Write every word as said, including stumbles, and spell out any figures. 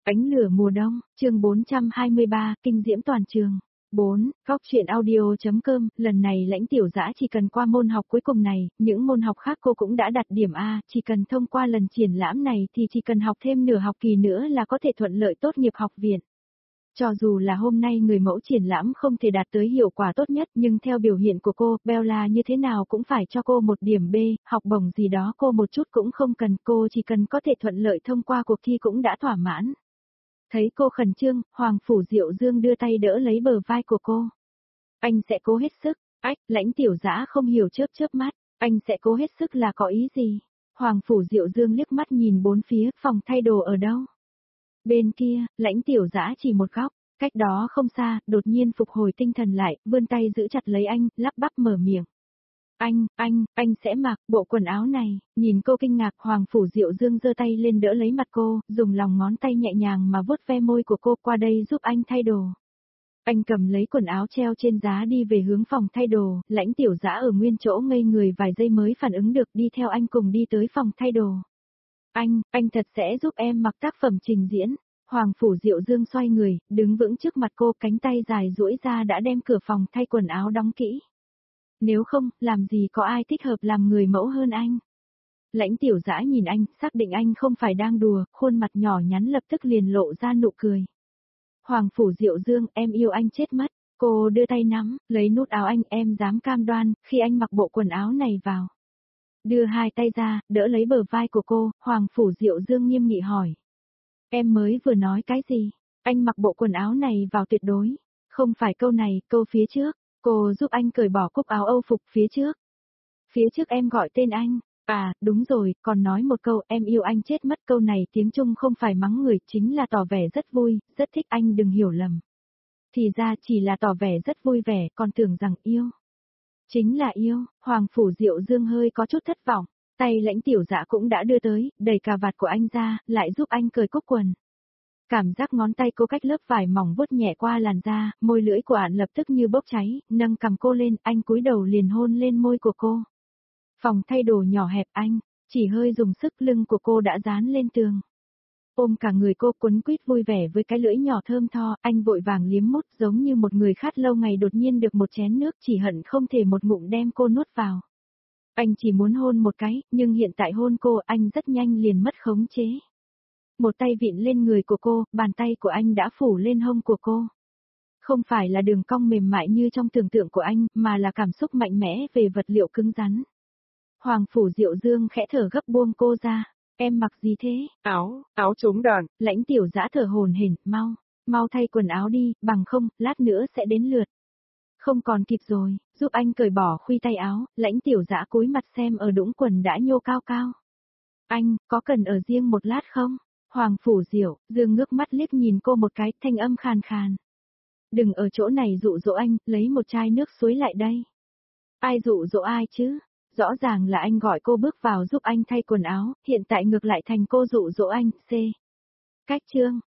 Ánh lửa mùa đông, chương bốn trăm hai mươi ba, kinh diễm toàn trường. bốn. Góc truyện audio.com, lần này Lãnh Tiểu Dã chỉ cần qua môn học cuối cùng này, những môn học khác cô cũng đã đạt điểm A, chỉ cần thông qua lần triển lãm này thì chỉ cần học thêm nửa học kỳ nữa là có thể thuận lợi tốt nghiệp học viện. Cho dù là hôm nay người mẫu triển lãm không thể đạt tới hiệu quả tốt nhất nhưng theo biểu hiện của cô, Bella như thế nào cũng phải cho cô một điểm B, học bổng gì đó cô một chút cũng không cần, cô chỉ cần có thể thuận lợi thông qua cuộc thi cũng đã thỏa mãn. Thấy cô khẩn trương, Hoàng Phủ Diệu Dương đưa tay đỡ lấy bờ vai của cô. Anh sẽ cố hết sức, ách, Lãnh Tiểu Dã không hiểu chớp chớp mắt, anh sẽ cố hết sức là có ý gì? Hoàng Phủ Diệu Dương liếc mắt nhìn bốn phía, phòng thay đồ ở đâu? Bên kia, Lãnh Tiểu Dã chỉ một góc, cách đó không xa, đột nhiên phục hồi tinh thần lại, vươn tay giữ chặt lấy anh, lắp bắp mở miệng. Anh, anh, anh sẽ mặc bộ quần áo này, nhìn cô kinh ngạc Hoàng Phủ Diệu Dương giơ tay lên đỡ lấy mặt cô, dùng lòng ngón tay nhẹ nhàng mà vuốt ve môi của cô qua đây giúp anh thay đồ. Anh cầm lấy quần áo treo trên giá đi về hướng phòng thay đồ, Lãnh Tiểu Dã ở nguyên chỗ ngây người vài giây mới phản ứng được đi theo anh cùng đi tới phòng thay đồ. Anh, anh thật sẽ giúp em mặc tác phẩm trình diễn. Hoàng Phủ Diệu Dương xoay người, đứng vững trước mặt cô, cánh tay dài duỗi ra đã đem cửa phòng thay quần áo đóng kỹ. Nếu không, làm gì có ai thích hợp làm người mẫu hơn anh. Lãnh Tiểu Dã nhìn anh, xác định anh không phải đang đùa, khuôn mặt nhỏ nhắn lập tức liền lộ ra nụ cười. Hoàng Phủ Diệu Dương, em yêu anh chết mất. Cô đưa tay nắm, lấy nút áo anh, em dám cam đoan, khi anh mặc bộ quần áo này vào. Đưa hai tay ra, đỡ lấy bờ vai của cô, Hoàng Phủ Diệu Dương nghiêm nghị hỏi. Em mới vừa nói cái gì? Anh mặc bộ quần áo này vào tuyệt đối. Không phải câu này, câu phía trước. Cô giúp anh cởi bỏ cúc áo Âu phục phía trước. Phía trước em gọi tên anh. À, đúng rồi, còn nói một câu em yêu anh chết mất, câu này tiếng Trung không phải mắng người, chính là tỏ vẻ rất vui, rất thích anh đừng hiểu lầm. Thì ra chỉ là tỏ vẻ rất vui vẻ, còn tưởng rằng yêu. Chính là yêu, Hoàng Phủ Diệu Dương hơi có chút thất vọng, tay Lãnh Tiểu Dã cũng đã đưa tới, đẩy cà vạt của anh ra, lại giúp anh cởi cúc quần. Cảm giác ngón tay cô cách lớp vải mỏng vuốt nhẹ qua làn da, môi lưỡi của ạn lập tức như bốc cháy, nâng cằm cô lên, anh cúi đầu liền hôn lên môi của cô. Phòng thay đồ nhỏ hẹp anh, chỉ hơi dùng sức lưng của cô đã dán lên tường. Ôm cả người cô quấn quýt vui vẻ với cái lưỡi nhỏ thơm tho, anh vội vàng liếm mút giống như một người khát lâu ngày đột nhiên được một chén nước chỉ hận không thể một ngụm đem cô nuốt vào. Anh chỉ muốn hôn một cái, nhưng hiện tại hôn cô anh rất nhanh liền mất khống chế. Một tay vịn lên người của cô, bàn tay của anh đã phủ lên hông của cô. Không phải là đường cong mềm mại như trong tưởng tượng của anh, mà là cảm xúc mạnh mẽ về vật liệu cứng rắn. Hoàng Phủ Diệu Dương khẽ thở gấp buông cô ra. Em mặc gì thế? Áo, áo chống đạn. Lãnh Tiểu Dã thở hổn hển, mau, mau thay quần áo đi, bằng không, lát nữa sẽ đến lượt. Không còn kịp rồi, giúp anh cởi bỏ khuy tay áo, Lãnh Tiểu Dã cúi mặt xem ở đũng quần đã nhô cao cao. Anh, có cần ở riêng một lát không? Hoàng Phủ Diệu Dương ngước mắt liếc nhìn cô một cái, thanh âm khàn khàn. Đừng ở chỗ này dụ dỗ anh, lấy một chai nước suối lại đây. Ai dụ dỗ ai chứ? Rõ ràng là anh gọi cô bước vào giúp anh thay quần áo, hiện tại ngược lại thành cô dụ dỗ anh, C. Cách chương,